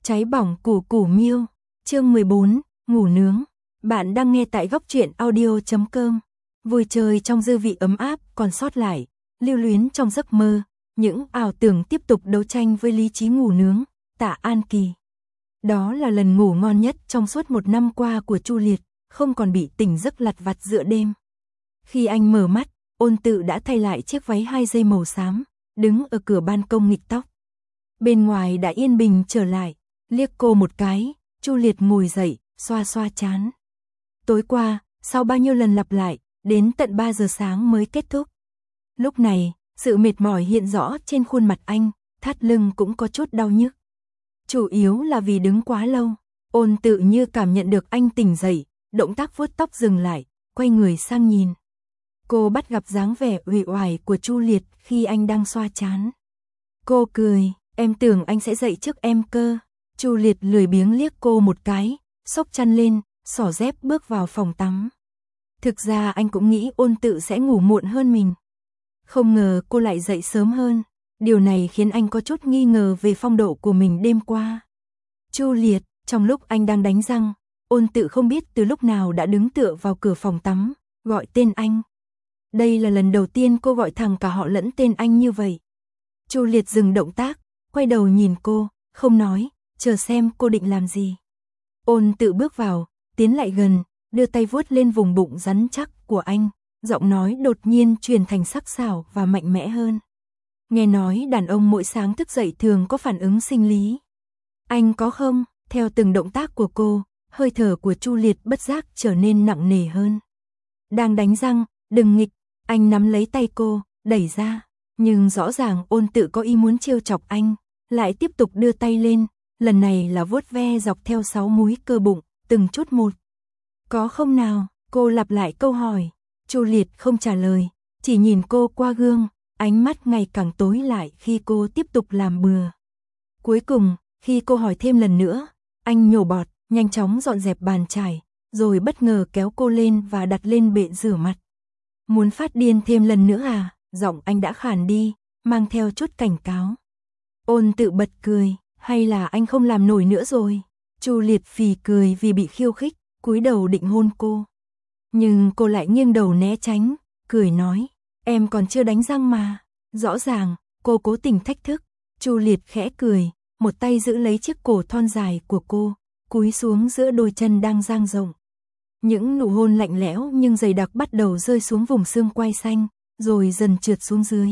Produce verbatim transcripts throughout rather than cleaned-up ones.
Cháy bỏng củ củ miêu, chương mười bốn, ngủ nướng. Bạn đang nghe tại góc truyện audio chấm com. Vui chơi trong dư vị ấm áp còn sót lại, lưu luyến trong giấc mơ, những ảo tưởng tiếp tục đấu tranh với lý trí. Ngủ nướng, Tạ An Kỳ. Đó là lần ngủ ngon nhất trong suốt một năm qua của Chu Liệt, không còn bị tỉnh giấc lặt vặt giữa đêm. Khi anh mở mắt, Ôn Tự đã thay lại chiếc váy hai dây màu xám, đứng ở cửa ban công nghịch tóc. Bên ngoài đã yên bình trở lại, liếc cô một cái, Chu Liệt ngồi dậy, xoa xoa trán. Tối qua, sau bao nhiêu lần lặp lại, đến tận ba giờ sáng mới kết thúc. Lúc này, sự mệt mỏi hiện rõ trên khuôn mặt anh, thắt lưng cũng có chút đau nhức. Chủ yếu là vì đứng quá lâu. Ôn Tự như cảm nhận được anh tỉnh dậy, động tác vuốt tóc dừng lại, quay người sang nhìn. Cô bắt gặp dáng vẻ uể oải của Chu Liệt khi anh đang xoa trán. Cô cười, em tưởng anh sẽ dậy trước em cơ. Chu Liệt lười biếng liếc cô một cái, xốc chăn lên, xỏ dép bước vào phòng tắm. Thực ra anh cũng nghĩ Ôn Tự sẽ ngủ muộn hơn mình. Không ngờ cô lại dậy sớm hơn. Điều này khiến anh có chút nghi ngờ về phong độ của mình đêm qua. Chu Liệt, trong lúc anh đang đánh răng, Ôn Tự không biết từ lúc nào đã đứng tựa vào cửa phòng tắm, gọi tên anh. Đây là lần đầu tiên cô gọi thẳng cả họ lẫn tên anh như vậy. Chu Liệt dừng động tác, quay đầu nhìn cô, không nói, chờ xem cô định làm gì. Ôn Tự bước vào, tiến lại gần, đưa tay vuốt lên vùng bụng rắn chắc của anh, giọng nói đột nhiên truyền thành sắc sảo và mạnh mẽ hơn. Nghe nói đàn ông mỗi sáng thức dậy thường có phản ứng sinh lý. Anh có không? Theo từng động tác của cô, hơi thở của Chu Liệt bất giác trở nên nặng nề hơn. Đang đánh răng, đừng nghịch, anh nắm lấy tay cô, đẩy ra. Nhưng rõ ràng Ôn Tự có ý muốn trêu chọc anh, lại tiếp tục đưa tay lên, lần này là vuốt ve dọc theo sáu múi cơ bụng, từng chút một. Có không nào? Cô lặp lại câu hỏi. Chu Liệt không trả lời, chỉ nhìn cô qua gương, ánh mắt ngày càng tối lại khi cô tiếp tục làm bừa. Cuối cùng, khi cô hỏi thêm lần nữa, anh nhổ bọt, nhanh chóng dọn dẹp bàn chải, rồi bất ngờ kéo cô lên và đặt lên bệ rửa mặt. Muốn phát điên thêm lần nữa à? Giọng anh đã khàn đi, mang theo chút cảnh cáo. Ôn Tự bật cười, hay là anh không làm nổi nữa rồi? Chu Liệt phì cười vì bị khiêu khích, cúi đầu định hôn cô. Nhưng cô lại nghiêng đầu né tránh, cười nói, em còn chưa đánh răng mà. Rõ ràng, cô cố tình thách thức. Chu Liệt khẽ cười, một tay giữ lấy chiếc cổ thon dài của cô, cúi xuống giữa đôi chân đang dang rộng. Những nụ hôn lạnh lẽo nhưng dày đặc bắt đầu rơi xuống vùng xương quai xanh, rồi dần trượt xuống dưới.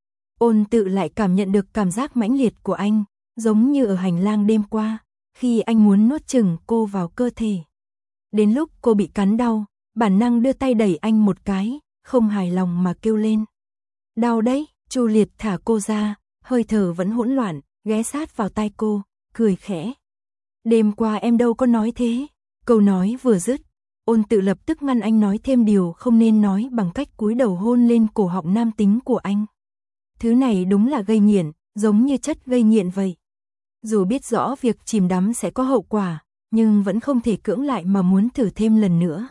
Ôn Tự lại cảm nhận được cảm giác mãnh liệt của anh, giống như ở hành lang đêm qua, khi anh muốn nuốt chửng cô vào cơ thể. Đến lúc cô bị cắn đau, bản năng đưa tay đẩy anh một cái, không hài lòng mà kêu lên. Đau đấy. Chu Liệt thả cô ra, hơi thở vẫn hỗn loạn, ghé sát vào tai cô, cười khẽ. Đêm qua em đâu có nói thế. Câu nói vừa dứt, Ôn Tự lập tức ngăn anh nói thêm điều không nên nói bằng cách cúi đầu hôn lên cổ họng nam tính của anh. Thứ này đúng là gây nghiện, giống như chất gây nghiện vậy. Dù biết rõ việc chìm đắm sẽ có hậu quả, nhưng vẫn không thể cưỡng lại mà muốn thử thêm lần nữa.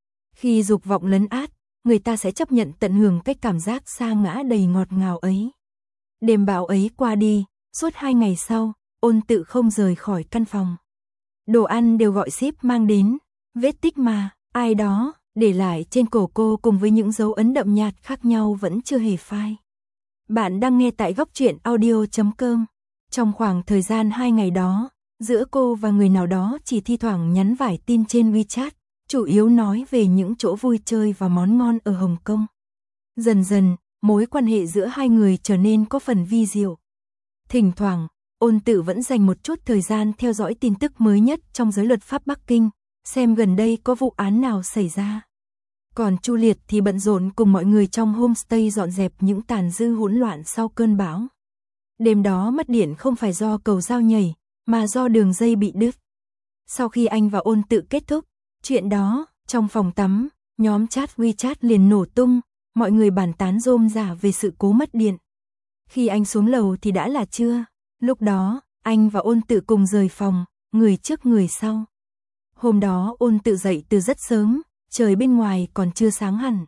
Khi dục vọng lấn át, người ta sẽ chấp nhận tận hưởng cái cảm giác sa ngã đầy ngọt ngào ấy. Đêm bão ấy qua đi, suốt hai ngày sau, Ôn Tự không rời khỏi căn phòng. Đồ ăn đều gọi ship mang đến, vết tích mà, ai đó, để lại trên cổ cô cùng với những dấu ấn đậm nhạt khác nhau vẫn chưa hề phai. Bạn đang nghe tại góc truyện audio chấm com. Trong khoảng thời gian hai ngày đó, giữa cô và người nào đó chỉ thi thoảng nhắn vài tin trên WeChat, chủ yếu nói về những chỗ vui chơi và món ngon ở Hồng Kông. Dần dần, mối quan hệ giữa hai người trở nên có phần vi diệu. Thỉnh thoảng, Ôn Tự vẫn dành một chút thời gian theo dõi tin tức mới nhất trong giới luật pháp Bắc Kinh, xem gần đây có vụ án nào xảy ra. Còn Chu Liệt thì bận rộn cùng mọi người trong homestay dọn dẹp những tàn dư hỗn loạn sau cơn bão. Đêm đó mất điện không phải do cầu dao nhảy, mà do đường dây bị đứt. Sau khi anh và Ôn Tự kết thúc chuyện đó, trong phòng tắm, nhóm chat WeChat liền nổ tung, mọi người bàn tán rôm rả về sự cố mất điện. Khi anh xuống lầu thì đã là trưa, lúc đó, anh và Ôn Tự cùng rời phòng, người trước người sau. Hôm đó Ôn Tự dậy từ rất sớm, trời bên ngoài còn chưa sáng hẳn.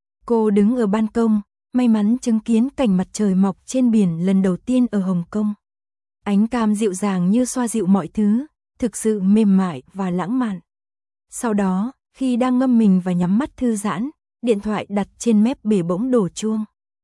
Cô đứng ở ban công, may mắn chứng kiến cảnh mặt trời mọc trên biển lần đầu tiên ở Hồng Kông. Ánh cam dịu dàng như xoa dịu mọi thứ, thực sự mềm mại và lãng mạn. Sau đó, khi đang ngâm mình và nhắm mắt thư giãn, điện thoại đặt trên mép bể bỗng đổ chuông.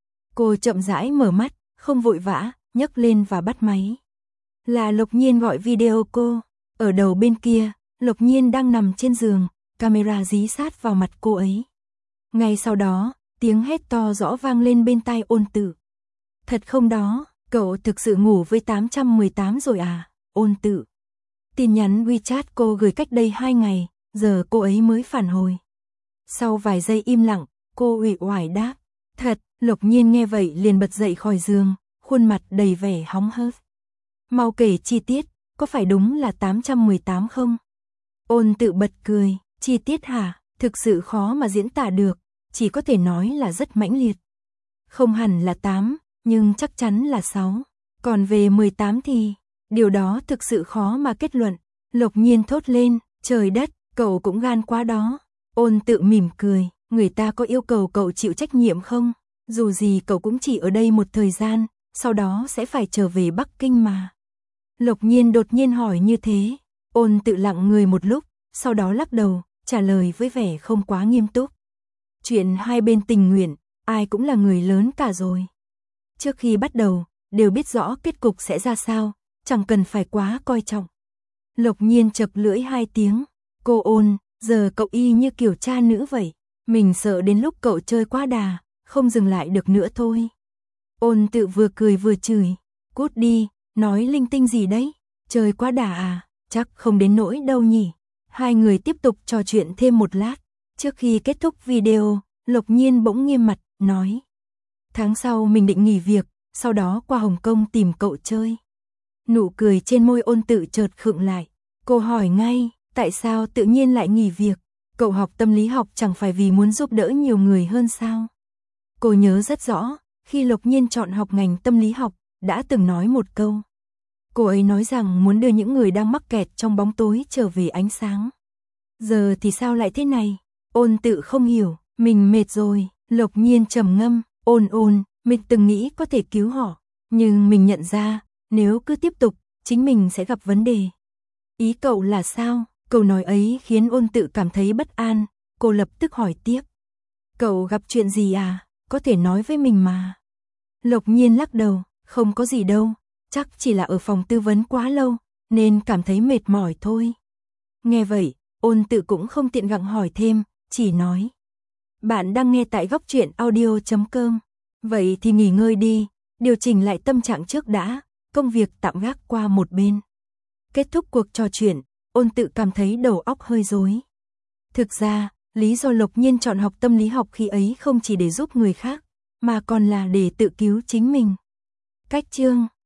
Cô chậm rãi mở mắt, không vội vã, nhấc lên và bắt máy. Là Lộc Nhiên gọi video cô. Ở đầu bên kia, Lộc Nhiên đang nằm trên giường, camera dí sát vào mặt cô ấy. Ngay sau đó, tiếng hét to rõ vang lên bên tai Ôn Tự. Thật không đó, cậu thực sự ngủ với tám trăm mười tám rồi à, Ôn Tự. Tin nhắn WeChat cô gửi cách đây hai ngày, giờ cô ấy mới phản hồi. Sau vài giây im lặng, cô uể oải đáp. Thật, Lộc Nhiên nghe vậy liền bật dậy khỏi giường, khuôn mặt đầy vẻ hóng hớt. Mau kể chi tiết, có phải đúng là tám trăm mười tám không? Ôn Tự bật cười, chi tiết hả, thực sự khó mà diễn tả được, chỉ có thể nói là rất mãnh liệt. Không hẳn là tám, nhưng chắc chắn là sáu. Còn về mười tám thì, điều đó thực sự khó mà kết luận. Lộc Nhiên thốt lên, trời đất, cậu cũng gan quá đó. Ôn Tự mỉm cười, người ta có yêu cầu cậu chịu trách nhiệm không? Dù gì cậu cũng chỉ ở đây một thời gian, sau đó sẽ phải trở về Bắc Kinh mà. Lộc Nhiên đột nhiên hỏi như thế. Ôn Tự lặng người một lúc, sau đó lắc đầu, trả lời với vẻ không quá nghiêm túc. Chuyện hai bên tình nguyện, ai cũng là người lớn cả rồi. Trước khi bắt đầu, đều biết rõ kết cục sẽ ra sao, chẳng cần phải quá coi trọng. Lộc Nhiên chập lưỡi hai tiếng. Cô Ôn, giờ cậu y như kiểu cha nữ vậy. Mình sợ đến lúc cậu chơi quá đà, không dừng lại được nữa thôi. Ôn Tự vừa cười vừa chửi. Cút đi, nói linh tinh gì đấy? Chơi quá đà à? Chắc không đến nỗi đâu nhỉ. Hai người tiếp tục trò chuyện thêm một lát. Trước khi kết thúc video, Lộc Nhiên bỗng nghiêm mặt, nói. Tháng sau mình định nghỉ việc, sau đó qua Hồng Kông tìm cậu chơi. Nụ cười trên môi Ôn Tự chợt khựng lại. Cô hỏi ngay, tại sao tự nhiên lại nghỉ việc? Cậu học tâm lý học chẳng phải vì muốn giúp đỡ nhiều người hơn sao? Cô nhớ rất rõ, khi Lộc Nhiên chọn học ngành tâm lý học, đã từng nói một câu. Cô ấy nói rằng muốn đưa những người đang mắc kẹt trong bóng tối trở về ánh sáng. Giờ thì sao lại thế này? Ôn Tự không hiểu, mình mệt rồi. Lộc Nhiên trầm ngâm, Ôn Ôn, mình từng nghĩ có thể cứu họ, nhưng mình nhận ra, nếu cứ tiếp tục, chính mình sẽ gặp vấn đề. Ý cậu là sao? Câu nói ấy khiến Ôn Tự cảm thấy bất an, cô lập tức hỏi tiếp. Cậu gặp chuyện gì à? Có thể nói với mình mà. Lộc Nhiên lắc đầu, không có gì đâu, chắc chỉ là ở phòng tư vấn quá lâu, nên cảm thấy mệt mỏi thôi. Nghe vậy, Ôn Tự cũng không tiện gặng hỏi thêm, chỉ nói. Bạn đang nghe tại góc truyện audio chấm com. Vậy thì nghỉ ngơi đi, điều chỉnh lại tâm trạng trước đã, công việc tạm gác qua một bên. Kết thúc cuộc trò chuyện, Ôn Tự cảm thấy đầu óc hơi rối. Thực ra, lý do Lộc Nhiên chọn học tâm lý học khi ấy không chỉ để giúp người khác, mà còn là để tự cứu chính mình. Cách chương